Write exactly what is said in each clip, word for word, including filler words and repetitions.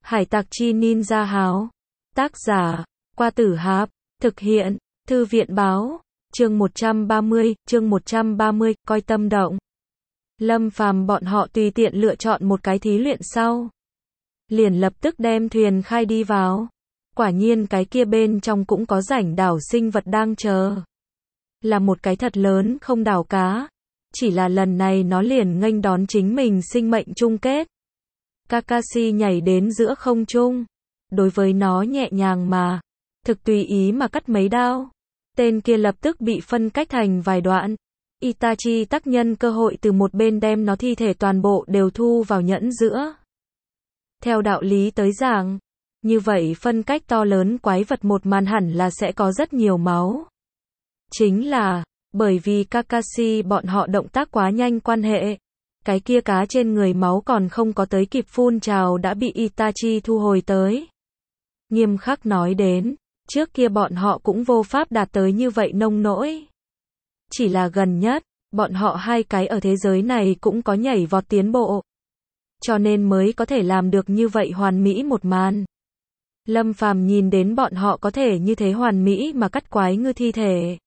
Hải tặc chi ninja háo. Tác giả, Qua Tử Hạp. Thực hiện, Thư viện báo. Chương một trăm ba mươi, chương một trăm ba mươi, coi tâm động. Lâm Phàm bọn họ tùy tiện lựa chọn một cái thí luyện sau. Liền lập tức đem thuyền khai đi vào. Quả nhiên cái kia bên trong cũng có rảnh đảo sinh vật đang chờ. Là một cái thật lớn không đảo cá. Chỉ là lần này nó liền nghênh đón chính mình sinh mệnh chung kết. Kakashi nhảy đến giữa không trung. Đối với nó nhẹ nhàng mà, thực tùy ý mà cắt mấy đao. Tên kia lập tức bị phân cách thành vài đoạn. Itachi tác nhân cơ hội từ một bên đem nó thi thể toàn bộ đều thu vào nhẫn giữa. Theo đạo lý tới giảng, như vậy phân cách to lớn quái vật một màn hẳn là sẽ có rất nhiều máu. Chính là, bởi vì Kakashi bọn họ động tác quá nhanh quan hệ, cái kia cá trên người máu còn không có tới kịp phun trào đã bị Itachi thu hồi tới. Nghiêm khắc nói đến, trước kia bọn họ cũng vô pháp đạt tới như vậy nông nỗi. Chỉ là gần nhất, bọn họ hai cái ở thế giới này cũng có nhảy vọt tiến bộ. Cho nên mới có thể làm được như vậy hoàn mỹ một màn. Lâm Phàm nhìn đến bọn họ có thể như thế hoàn mỹ mà cắt quái ngư thi thể.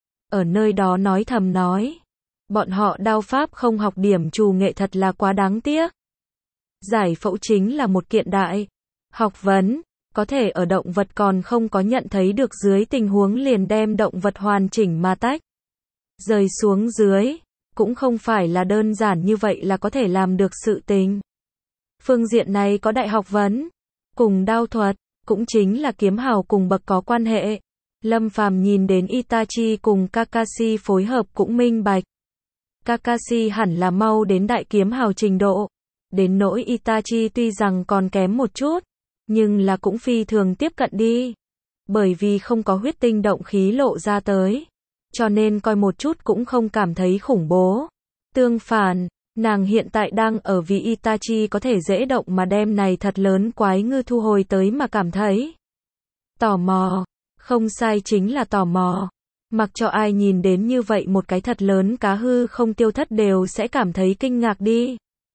Ở nơi đó nói thầm nói. Bọn họ đao pháp không học điểm trù nghệ thật là quá đáng tiếc. Giải phẫu chính là một kiện đại học vấn, có thể ở động vật còn không có nhận thấy được dưới tình huống liền đem động vật hoàn chỉnh mà tách rời xuống dưới, cũng không phải là đơn giản như vậy là có thể làm được sự tình. Phương diện này có đại học vấn, cùng đao thuật, cũng chính là kiếm hào cùng bậc có quan hệ. Lâm Phàm nhìn đến Itachi cùng Kakashi phối hợp cũng minh bạch. Kakashi hẳn là mau đến đại kiếm hào trình độ. Đến nỗi Itachi tuy rằng còn kém một chút, nhưng là cũng phi thường tiếp cận đi. Bởi vì không có huyết tinh động khí lộ ra tới. Cho nên coi một chút cũng không cảm thấy khủng bố. Tương phản, nàng hiện tại đang ở vì Itachi có thể dễ động mà đem này thật lớn quái ngư thu hồi tới mà cảm thấy tò mò. Không sai, chính là tò mò. Mặc cho ai nhìn đến như vậy một cái thật lớn cá hư không tiêu thất đều sẽ cảm thấy kinh ngạc đi.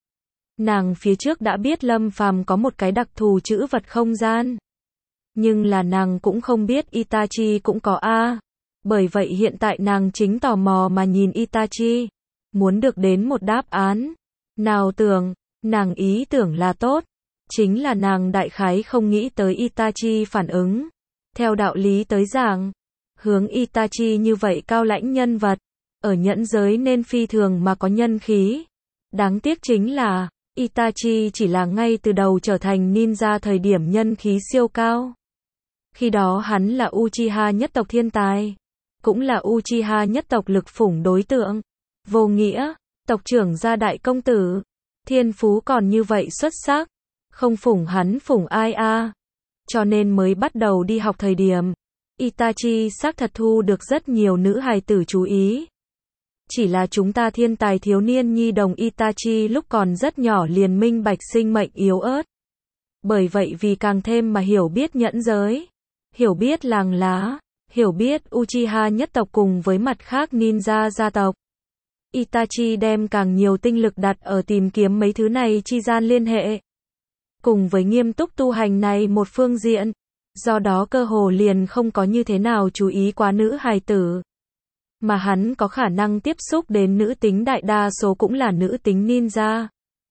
Nàng phía trước đã biết Lâm Phàm có một cái đặc thù trữ vật không gian. Nhưng là nàng cũng không biết Itachi cũng có a. Bởi vậy hiện tại nàng chính tò mò mà nhìn Itachi. Muốn được đến một đáp án. Nào tưởng, nàng ý tưởng là tốt. Chính là nàng đại khái không nghĩ tới Itachi phản ứng. Theo đạo lý tới giảng, hướng Itachi như vậy cao lãnh nhân vật, ở nhẫn giới nên phi thường mà có nhân khí. Đáng tiếc chính là, Itachi chỉ là ngay từ đầu trở thành ninja thời điểm nhân khí siêu cao. Khi đó hắn là Uchiha nhất tộc thiên tài, cũng là Uchiha nhất tộc lực phủng đối tượng. Vô nghĩa, tộc trưởng gia đại công tử, thiên phú còn như vậy xuất sắc, không phủng hắn phủng ai a. Cho nên mới bắt đầu đi học thời điểm, Itachi xác thật thu được rất nhiều nữ hài tử chú ý. Chỉ là chúng ta thiên tài thiếu niên nhi đồng Itachi lúc còn rất nhỏ liền minh bạch sinh mệnh yếu ớt. Bởi vậy vì càng thêm mà hiểu biết nhẫn giới, hiểu biết làng lá, hiểu biết Uchiha nhất tộc cùng với mặt khác ninja gia tộc. Itachi đem càng nhiều tinh lực đặt ở tìm kiếm mấy thứ này chi gian liên hệ. Cùng với nghiêm túc tu hành này một phương diện, do đó cơ hồ liền không có như thế nào chú ý quá nữ hài tử. Mà hắn có khả năng tiếp xúc đến nữ tính đại đa số cũng là nữ tính ninja.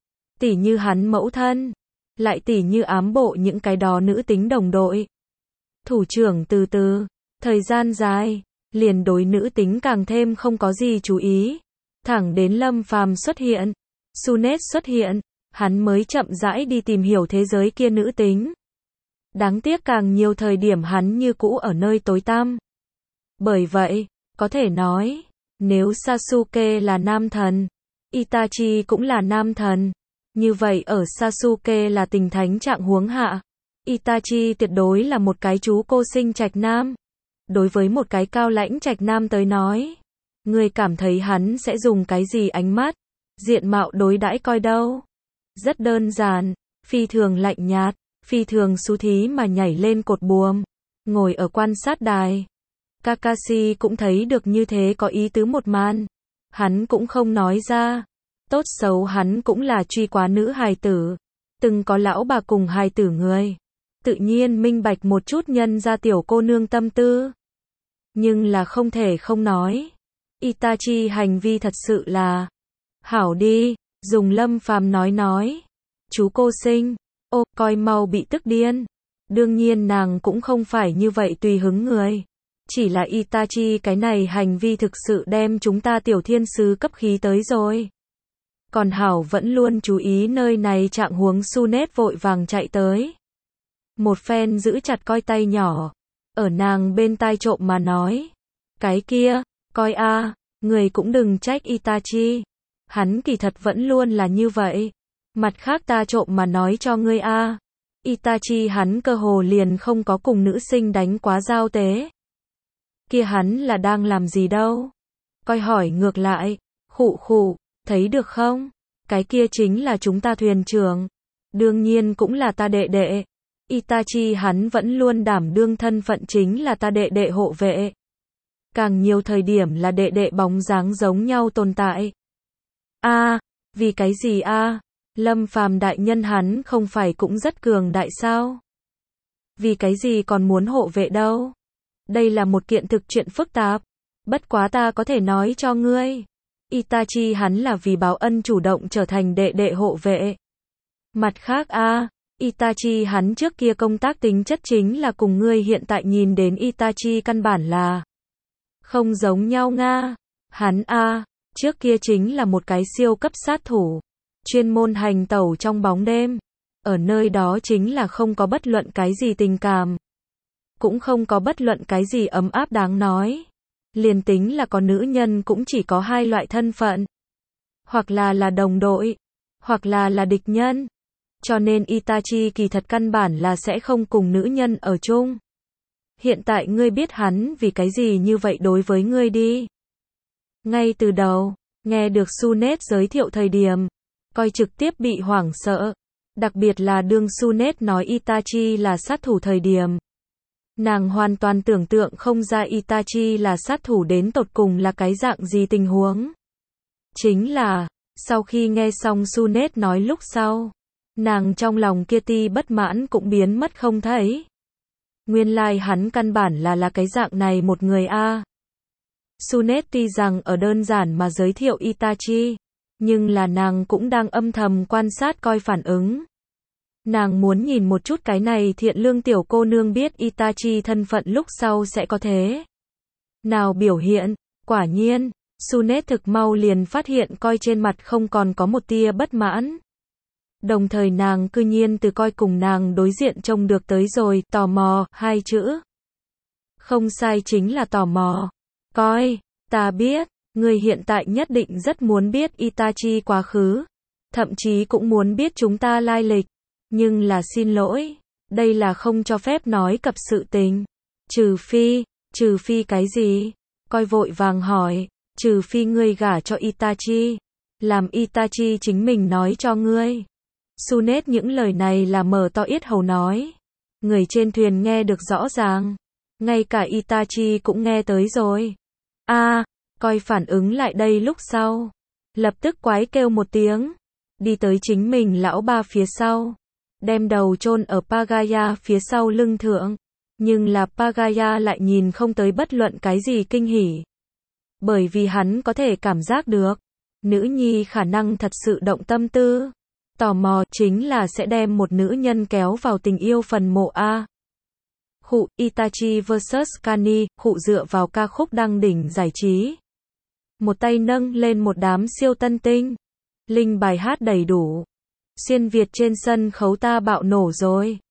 Tỉ như hắn mẫu thân, lại tỉ như ám bộ những cái đó nữ tính đồng đội. Thủ trưởng từ từ, thời gian dài, liền đối nữ tính càng thêm không có gì chú ý. Thẳng đến Lâm Phàm xuất hiện, Sunet xuất hiện, hắn mới chậm rãi đi tìm hiểu thế giới kia nữ tính. Đáng tiếc càng nhiều thời điểm hắn như cũ ở nơi tối tăm. Bởi vậy, có thể nói, nếu Sasuke là nam thần, Itachi cũng là nam thần. Như vậy ở Sasuke là tình thánh trạng huống hạ, Itachi tuyệt đối là một cái chú cô sinh trạch nam. Đối với một cái cao lãnh trạch nam tới nói, người cảm thấy hắn sẽ dùng cái gì ánh mắt, diện mạo đối đãi coi đâu? Rất đơn giản, phi thường lạnh nhạt, phi thường xú thí mà nhảy lên cột buồm, ngồi ở quan sát đài. Kakashi cũng thấy được như thế có ý tứ một màn. Hắn cũng không nói ra. Tốt xấu hắn cũng là truy quá nữ hài tử. từng có lão bà cùng hài tử người. Tự nhiên minh bạch một chút nhân ra tiểu cô nương tâm tư. Nhưng là không thể không nói. Itachi hành vi thật sự là hảo đi, dùng Lâm Phàm nói nói. Chú cô sinh, ô, coi mau bị tức điên. Đương nhiên nàng cũng không phải như vậy tùy hứng người. Chỉ là Itachi cái này hành vi thực sự đem chúng ta tiểu thiên sứ cấp khí tới rồi. Còn hảo vẫn luôn chú ý nơi này trạng huống, Sunet vội vàng chạy tới. Một phen giữ chặt coi tay nhỏ. Ở nàng bên tai trộm mà nói. Cái kia, coi a, người cũng đừng trách Itachi. Hắn kỳ thật vẫn luôn là như vậy. Mặt khác ta trộm mà nói cho ngươi a, Itachi hắn cơ hồ liền không có cùng nữ sinh đánh quá giao tế. Kia hắn là đang làm gì đâu? Coi hỏi ngược lại, khụ khụ, thấy được không? Cái kia chính là chúng ta thuyền trưởng. Đương nhiên cũng là ta đệ đệ. Itachi hắn vẫn luôn đảm đương thân phận chính là ta đệ đệ hộ vệ. Càng nhiều thời điểm là đệ đệ bóng dáng giống nhau tồn tại. A, vì cái gì a? Lâm Phàm đại nhân hắn không phải cũng rất cường đại sao? Vì cái gì còn muốn hộ vệ đâu? Đây là một kiện thực chuyện phức tạp. Bất quá ta có thể nói cho ngươi. Itachi hắn là vì báo ân chủ động trở thành đệ đệ hộ vệ. Mặt khác a, Itachi hắn trước kia công tác tính chất chính là cùng ngươi hiện tại nhìn đến Itachi căn bản là không giống nhau nga. Hắn a, trước kia chính là một cái siêu cấp sát thủ. Chuyên môn hành tẩu trong bóng đêm. Ở nơi đó chính là không có bất luận cái gì tình cảm. Cũng không có bất luận cái gì ấm áp đáng nói. Liền tính là có nữ nhân cũng chỉ có hai loại thân phận. Hoặc là là đồng đội. Hoặc là là địch nhân. Cho nên Itachi kỳ thật căn bản là sẽ không cùng nữ nhân ở chung. Hiện tại ngươi biết hắn vì cái gì như vậy đối với ngươi đi. Ngay từ đầu, nghe được Sunet giới thiệu thời điểm. Coi trực tiếp bị hoảng sợ. Đặc biệt là đương Sunet nói Itachi là sát thủ thời điểm. Nàng hoàn toàn tưởng tượng không ra Itachi là sát thủ đến tột cùng là cái dạng gì tình huống. Chính là, sau khi nghe xong Sunet nói lúc sau, nàng trong lòng kia ti bất mãn cũng biến mất không thấy. Nguyên lai like hắn căn bản là là cái dạng này một người a. Sunet tuy rằng ở đơn giản mà giới thiệu Itachi, nhưng là nàng cũng đang âm thầm quan sát coi phản ứng. Nàng muốn nhìn một chút cái này thiện lương tiểu cô nương biết Itachi thân phận lúc sau sẽ có thế nào biểu hiện. Quả nhiên, Sunet thực mau liền phát hiện coi trên mặt không còn có một tia bất mãn. Đồng thời nàng cư nhiên từ coi cùng nàng đối diện trông được tới rồi, tò mò, hai chữ. Không sai, chính là tò mò. Coi, ta biết, người hiện tại nhất định rất muốn biết Itachi quá khứ. Thậm chí cũng muốn biết chúng ta lai lịch. Nhưng là xin lỗi, đây là không cho phép nói cập sự tình. Trừ phi, trừ phi cái gì? Coi vội vàng hỏi, trừ phi ngươi gả cho Itachi. Làm Itachi chính mình nói cho ngươi. Sunet những lời này là mở to yết hầu nói. Người trên thuyền nghe được rõ ràng. Ngay cả Itachi cũng nghe tới rồi. A, à, coi phản ứng lại đây lúc sau. Lập tức quái kêu một tiếng. Đi tới chính mình lão ba phía sau. Đem đầu chôn ở Pagaya phía sau lưng thượng. Nhưng là Pagaya lại nhìn không tới bất luận cái gì kinh hỉ. Bởi vì hắn có thể cảm giác được. Nữ nhi khả năng thật sự động tâm tư. Tò mò chính là sẽ đem một nữ nhân kéo vào tình yêu phần mộ A. Khụ, Itachi versus Kani, khụ dựa vào ca khúc đăng đỉnh giải trí. Một tay nâng lên một đám siêu tân tinh. Linh bài hát đầy đủ. Xuyên Việt trên sân khấu ta bạo nổ rồi.